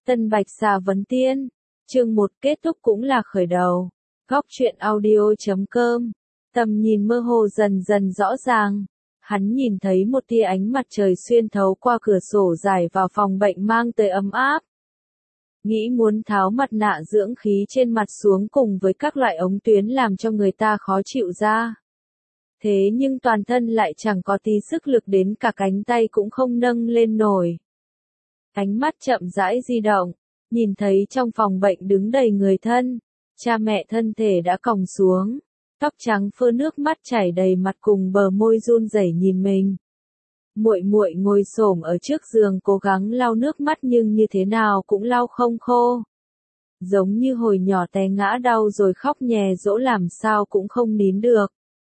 Tân Bạch Xà Vấn Tiên, chương 1 kết thúc cũng là khởi đầu. Góc truyện audio.com, tầm nhìn mơ hồ dần dần rõ ràng. Hắn nhìn thấy một tia ánh mặt trời xuyên thấu qua cửa sổ rải vào phòng bệnh mang tới ấm áp. Nghĩ muốn tháo mặt nạ dưỡng khí trên mặt xuống cùng với các loại ống tuyến làm cho người ta khó chịu ra. Thế nhưng toàn thân lại chẳng có tí sức lực, đến cả cánh tay cũng không nâng lên nổi. Ánh mắt chậm rãi di động, nhìn thấy trong phòng bệnh đứng đầy người thân, cha mẹ thân thể đã còng xuống, tóc trắng phơ, nước mắt chảy đầy mặt cùng bờ môi run rẩy nhìn mình. Muội muội ngồi xổm ở trước giường cố gắng lau nước mắt nhưng như thế nào cũng lau không khô. Giống như hồi nhỏ té ngã đau rồi khóc nhè dỗ làm sao cũng không nín được.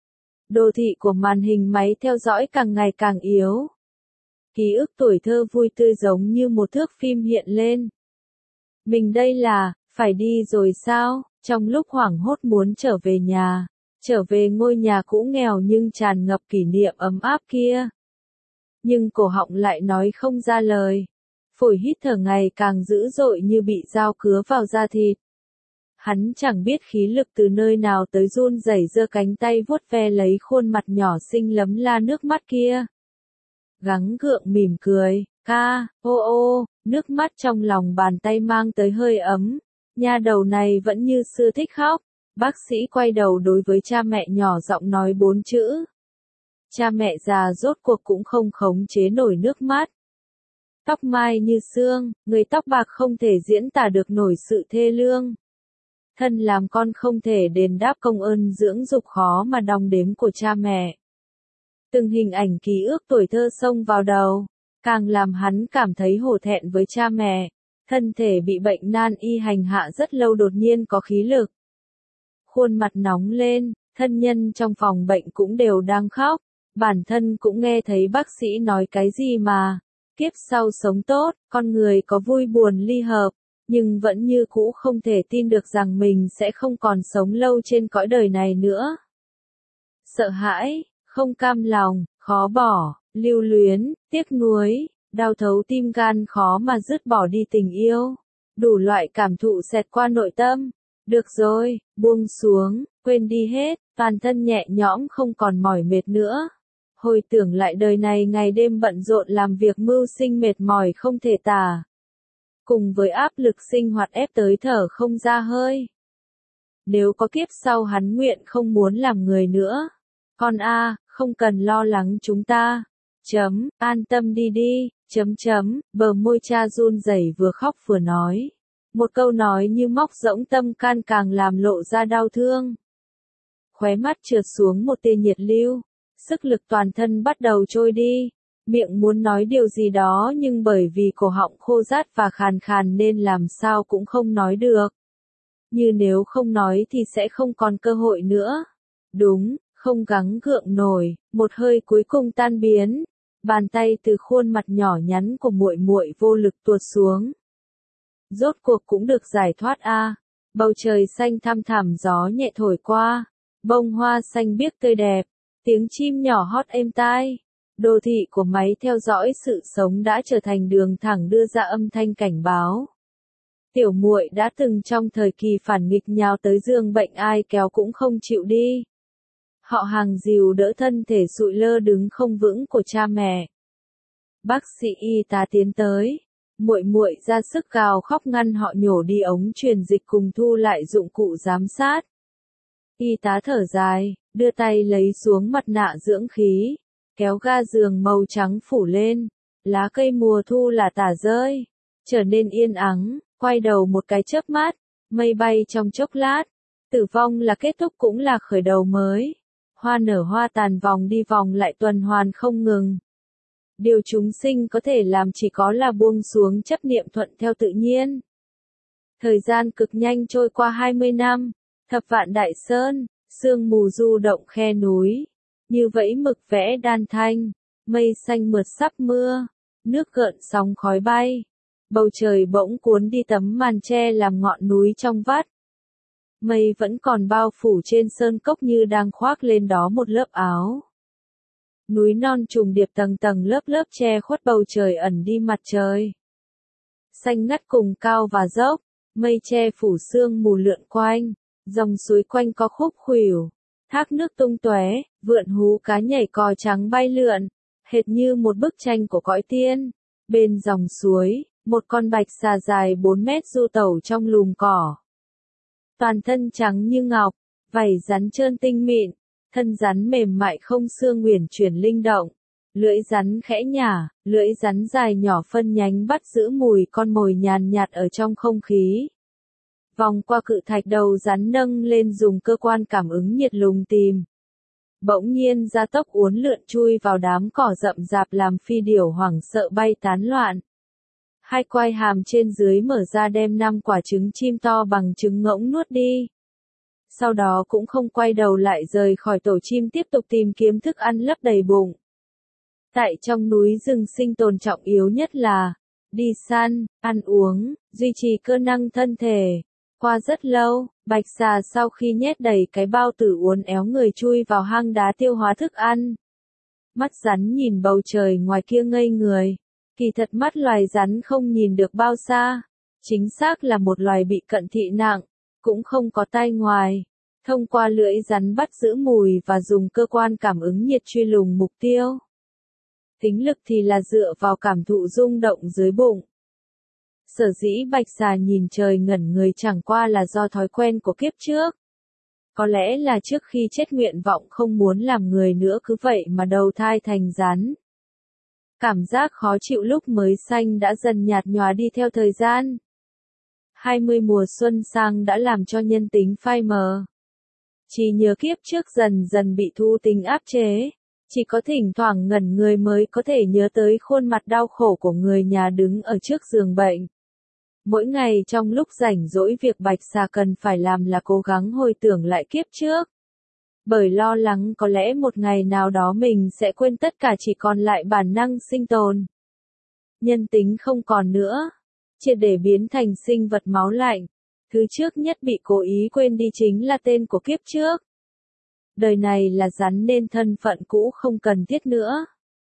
Đồ thị của màn hình máy theo dõi càng ngày càng yếu. Ký ức tuổi thơ vui tươi giống như một thước phim hiện lên. Mình đây là, phải đi rồi sao? Trong lúc hoảng hốt muốn trở về nhà, trở về ngôi nhà cũ nghèo nhưng tràn ngập kỷ niệm ấm áp kia. Nhưng cổ họng lại nói không ra lời. Phổi hít thở ngày càng dữ dội như bị dao cứa vào da thịt. Hắn chẳng biết khí lực từ nơi nào tới run rẩy giơ cánh tay vuốt ve lấy khuôn mặt nhỏ xinh lấm la nước mắt kia. Gắng gượng mỉm cười, ô, nước mắt trong lòng bàn tay mang tới hơi ấm. Nha đầu này vẫn như xưa thích khóc. Bác sĩ quay đầu đối với cha mẹ nhỏ giọng nói 4 chữ. Cha mẹ già rốt cuộc cũng không khống chế nổi nước mắt. Tóc mai như sương, người tóc bạc không thể diễn tả được nổi sự thê lương. Thân làm con không thể đền đáp công ơn dưỡng dục khó mà đong đếm của cha mẹ. Từng hình ảnh ký ức tuổi thơ xông vào đầu, càng làm hắn cảm thấy hổ thẹn với cha mẹ. Thân thể bị bệnh nan y hành hạ rất lâu đột nhiên có khí lực. Khuôn mặt nóng lên, thân nhân trong phòng bệnh cũng đều đang khóc. Bản thân cũng nghe thấy bác sĩ nói cái gì mà, kiếp sau sống tốt, con người có vui buồn ly hợp, nhưng vẫn như cũ không thể tin được rằng mình sẽ không còn sống lâu trên cõi đời này nữa. Sợ hãi, không cam lòng, khó bỏ, lưu luyến, tiếc nuối, đau thấu tim gan khó mà dứt bỏ đi tình yêu. Đủ loại cảm thụ xẹt qua nội tâm. Được rồi, buông xuống, quên đi hết, toàn thân nhẹ nhõm không còn mỏi mệt nữa. Hồi tưởng lại đời này ngày đêm bận rộn làm việc mưu sinh mệt mỏi không thể tả. Cùng với áp lực sinh hoạt ép tới thở không ra hơi. Nếu có kiếp sau hắn nguyện không muốn làm người nữa. Con không cần lo lắng chúng ta. An tâm đi đi. Bờ môi cha run rẩy vừa khóc vừa nói. Một câu nói như móc rỗng tâm can càng làm lộ ra đau thương. Khóe mắt trượt xuống một tia nhiệt lưu. Sức lực toàn thân bắt đầu trôi đi. Miệng muốn nói điều gì đó nhưng bởi vì cổ họng khô rát và khàn khàn nên làm sao cũng không nói được. Như nếu không nói thì sẽ không còn cơ hội nữa. Đúng, không gắng gượng nổi, một hơi cuối cùng tan biến. Bàn tay từ khuôn mặt nhỏ nhắn của muội muội vô lực tuột xuống. Rốt cuộc cũng được giải thoát Bầu trời xanh thăm thẳm, gió nhẹ thổi qua. Bông hoa xanh biếc tươi đẹp. Tiếng chim nhỏ hót êm tai. Đồ thị của máy theo dõi sự sống đã trở thành đường thẳng đưa ra âm thanh cảnh báo. Tiểu muội đã từng trong thời kỳ phản nghịch nhào tới giường bệnh ai kéo cũng không chịu đi. Họ Hàng dìu đỡ thân thể sụi lơ đứng không vững của cha mẹ. Bác sĩ y tá tiến tới. Muội muội ra sức gào khóc ngăn họ nhổ đi ống truyền dịch cùng thu lại dụng cụ giám sát. Y tá thở dài, đưa tay lấy xuống mặt nạ dưỡng khí, kéo ga giường màu trắng phủ lên, lá cây mùa thu là tả rơi, trở nên yên ắng, quay đầu một cái chớp mắt, mây bay trong chốc lát, tử vong là kết thúc cũng là khởi đầu mới, hoa nở hoa tàn vòng đi vòng lại tuần hoàn không ngừng. Điều chúng sinh có thể làm chỉ có là buông xuống chấp niệm thuận theo tự nhiên. Thời gian cực nhanh trôi qua 20 năm, thập vạn đại sơn, sương mù du động khe núi, như vẫy mực vẽ đan thanh, mây xanh mượt sắp mưa, nước gợn sóng khói bay, bầu trời bỗng cuốn đi tấm màn che làm ngọn núi trong vắt. Mây vẫn còn bao phủ trên sơn cốc như đang khoác lên đó một lớp áo. Núi non trùng điệp tầng tầng lớp lớp che khuất bầu trời ẩn đi mặt trời. xanh ngắt cùng cao và dốc, mây che phủ sương mù lượn quanh, dòng suối quanh co khúc khuỷu, thác nước tung tóe, vượn hú cá nhảy cò trắng bay lượn, hệt như một bức tranh của cõi tiên. Bên dòng suối, một con bạch xà dài 4 mét du tẩu trong lùm cỏ. Toàn thân trắng như ngọc, vảy rắn trơn tinh mịn, thân rắn mềm mại không xương uyển chuyển linh động. Lưỡi rắn khẽ nhả, lưỡi rắn dài nhỏ phân nhánh bắt giữ mùi con mồi nhàn nhạt ở trong không khí. Vòng qua cự thạch đầu rắn nâng lên dùng cơ quan cảm ứng nhiệt lùng tìm. Bỗng nhiên gia tốc uốn lượn chui vào đám cỏ rậm rạp làm phi điểu hoảng sợ bay tán loạn. Hai quai hàm trên dưới mở ra đem 5 quả trứng chim to bằng trứng ngỗng nuốt đi. Sau đó cũng không quay đầu lại rời khỏi tổ chim tiếp tục tìm kiếm thức ăn lấp đầy bụng. Tại trong núi rừng sinh tồn trọng yếu nhất là đi săn, ăn uống, duy trì cơ năng thân thể. Qua rất lâu, bạch xà sau khi nhét đầy cái bao tử uốn éo người chui vào hang đá tiêu hóa thức ăn. Mắt rắn nhìn bầu trời ngoài kia ngây người. Kỳ thật mắt loài rắn không nhìn được bao xa. Chính xác là một loài bị cận thị nặng, cũng không có tai ngoài. Thông qua lưỡi rắn bắt giữ mùi và dùng cơ quan cảm ứng nhiệt truy lùng mục tiêu. Tính lực thì là dựa vào cảm thụ rung động dưới bụng. Sở dĩ bạch xà nhìn trời ngẩn người chẳng qua là do thói quen của kiếp trước. Có lẽ là trước khi chết nguyện vọng không muốn làm người nữa cứ vậy mà đầu thai thành rắn. Cảm giác khó chịu lúc mới sanh đã dần nhạt nhòa đi theo thời gian. 20 mùa xuân sang đã làm cho nhân tính phai mờ. Chỉ nhớ kiếp trước dần dần bị thú tính áp chế. Chỉ có thỉnh thoảng ngẩn người mới có thể nhớ tới khuôn mặt đau khổ của người nhà đứng ở trước giường bệnh. Mỗi ngày trong lúc rảnh rỗi việc bạch xà cần phải làm là cố gắng hồi tưởng lại kiếp trước. Bởi lo lắng có lẽ một ngày nào đó mình sẽ quên tất cả chỉ còn lại bản năng sinh tồn. Nhân tính không còn nữa. Triệt để biến thành sinh vật máu lạnh. Thứ trước nhất bị cố ý quên đi chính là tên của kiếp trước. Đời này là rắn nên thân phận cũ không cần thiết nữa.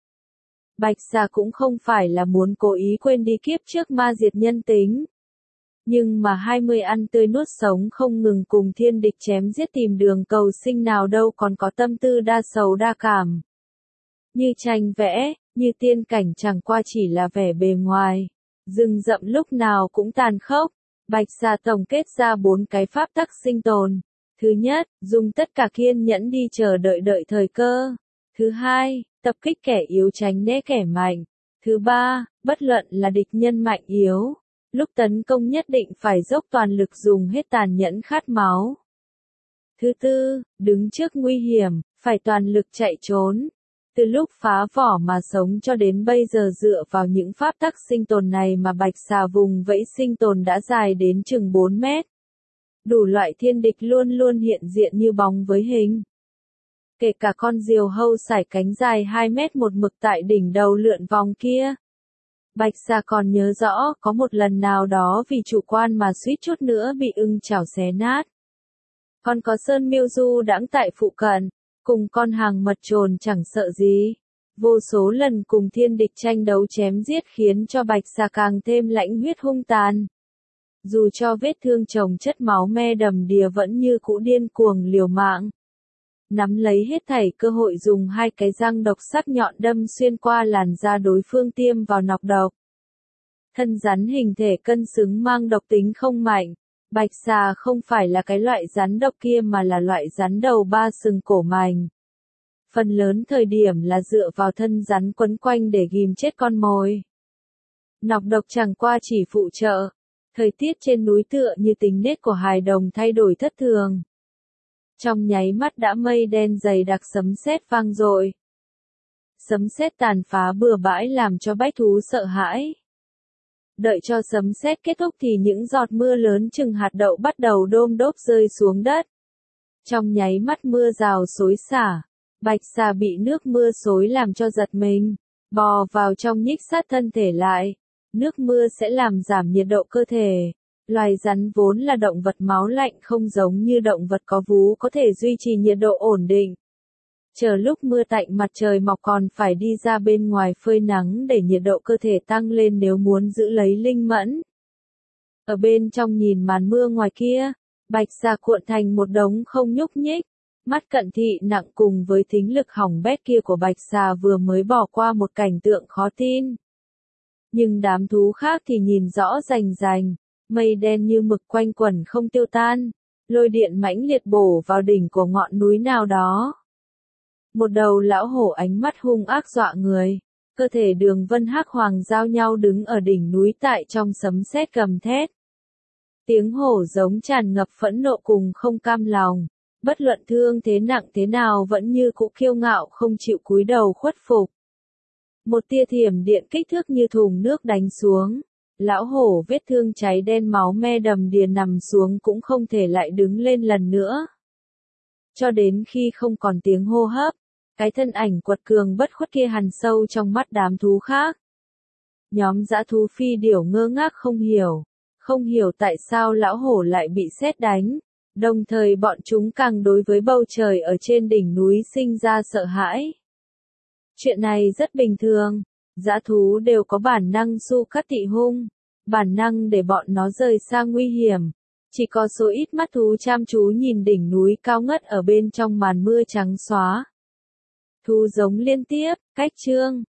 Bạch xà cũng không phải là muốn cố ý quên đi kiếp trước ma diệt nhân tính. Nhưng mà 20 ăn tươi nuốt sống không ngừng cùng thiên địch chém giết tìm đường cầu sinh nào đâu còn có tâm tư đa sầu đa cảm. Như tranh vẽ, như tiên cảnh chẳng qua chỉ là vẻ bề ngoài. Rừng rậm lúc nào cũng tàn khốc. Bạch xà tổng kết ra 4 cái pháp tắc sinh tồn. Thứ nhất, dùng tất cả kiên nhẫn đi chờ đợi thời cơ. Thứ hai, tập kích kẻ yếu tránh né kẻ mạnh. Thứ ba, bất luận là địch nhân mạnh yếu. Lúc tấn công nhất định phải dốc toàn lực dùng hết tàn nhẫn khát máu. Thứ tư, đứng trước nguy hiểm, phải toàn lực chạy trốn. Từ lúc phá vỏ mà sống cho đến bây giờ dựa vào những pháp tắc sinh tồn này mà bạch xà vùng vẫy sinh tồn đã dài đến chừng 4 mét. Đủ loại thiên địch luôn luôn hiện diện như bóng với hình. Kể cả con diều hâu sải cánh dài 2 mét một mực tại đỉnh đầu lượn vòng kia. Bạch xà còn nhớ rõ có một lần nào đó vì chủ quan mà suýt chút nữa bị ưng chảo xé nát. Còn có sơn miêu du đãng tại phụ cận, cùng con hàng mật trồn chẳng sợ gì. Vô số lần cùng thiên địch tranh đấu chém giết khiến cho bạch xà càng thêm lãnh huyết hung tàn. Dù cho vết thương chồng chất máu me đầm đìa vẫn như cũ điên cuồng liều mạng. Nắm lấy hết thảy cơ hội dùng 2 cái răng độc sắc nhọn đâm xuyên qua làn da đối phương tiêm vào nọc độc. Thân rắn hình thể cân xứng mang độc tính không mạnh. Bạch xà không phải là cái loại rắn độc kia mà là loại rắn đầu 3 sừng cổ mảnh. Phần lớn thời điểm là dựa vào thân rắn quấn quanh để ghim chết con mồi. Nọc độc chẳng qua chỉ phụ trợ. Thời tiết trên núi tựa như tính nết của hài đồng thay đổi thất thường. Trong nháy mắt đã mây đen dày đặc sấm sét vang dội. Sấm sét tàn phá bừa bãi làm cho bách thú sợ hãi. Đợi cho sấm sét kết thúc thì những giọt mưa lớn chừng hạt đậu bắt đầu đôm đốp rơi xuống đất. Trong nháy mắt mưa rào xối xả, bạch xà bị nước mưa xối làm cho giật mình, bò vào trong nhích sát thân thể lại. Nước mưa sẽ làm giảm nhiệt độ cơ thể. Loài rắn vốn là động vật máu lạnh không giống như động vật có vú có thể duy trì nhiệt độ ổn định. Chờ lúc mưa tạnh mặt trời mọc còn phải đi ra bên ngoài phơi nắng để nhiệt độ cơ thể tăng lên nếu muốn giữ lấy linh mẫn. Ở bên trong nhìn màn mưa ngoài kia, Bạch Xà cuộn thành một đống không nhúc nhích. Mắt cận thị nặng cùng với thính lực hỏng bét kia của Bạch Xà vừa mới bỏ qua một cảnh tượng khó tin. Nhưng đám thú khác thì nhìn rõ rành rành, mây đen như mực quanh quẩn không tiêu tan, lôi điện mãnh liệt bổ vào đỉnh của ngọn núi nào đó. Một đầu lão hổ ánh mắt hung ác dọa người, cơ thể Đường Vân Hắc Hoàng giao nhau đứng ở đỉnh núi tại trong sấm sét gầm thét. Tiếng hổ giống tràn ngập phẫn nộ cùng không cam lòng, bất luận thương thế nặng thế nào vẫn như cũ kiêu ngạo không chịu cúi đầu khuất phục. Một tia thiểm điện kích thước như thùng nước đánh xuống, lão hổ vết thương cháy đen máu me đầm đìa nằm xuống cũng không thể lại đứng lên lần nữa. Cho đến khi không còn tiếng hô hấp, cái thân ảnh quật cường bất khuất kia hằn sâu trong mắt đám thú khác. Nhóm dã thú phi điểu ngơ ngác không hiểu tại sao lão hổ lại bị sét đánh, đồng thời bọn chúng càng đối với bầu trời ở trên đỉnh núi sinh ra sợ hãi. Chuyện này rất bình thường, dã thú đều có bản năng su cắt tị hung, bản năng để bọn nó rời xa nguy hiểm. Chỉ có số ít mắt thú chăm chú nhìn đỉnh núi cao ngất ở bên trong màn mưa trắng xóa. Thú giống liên tiếp, cách chương.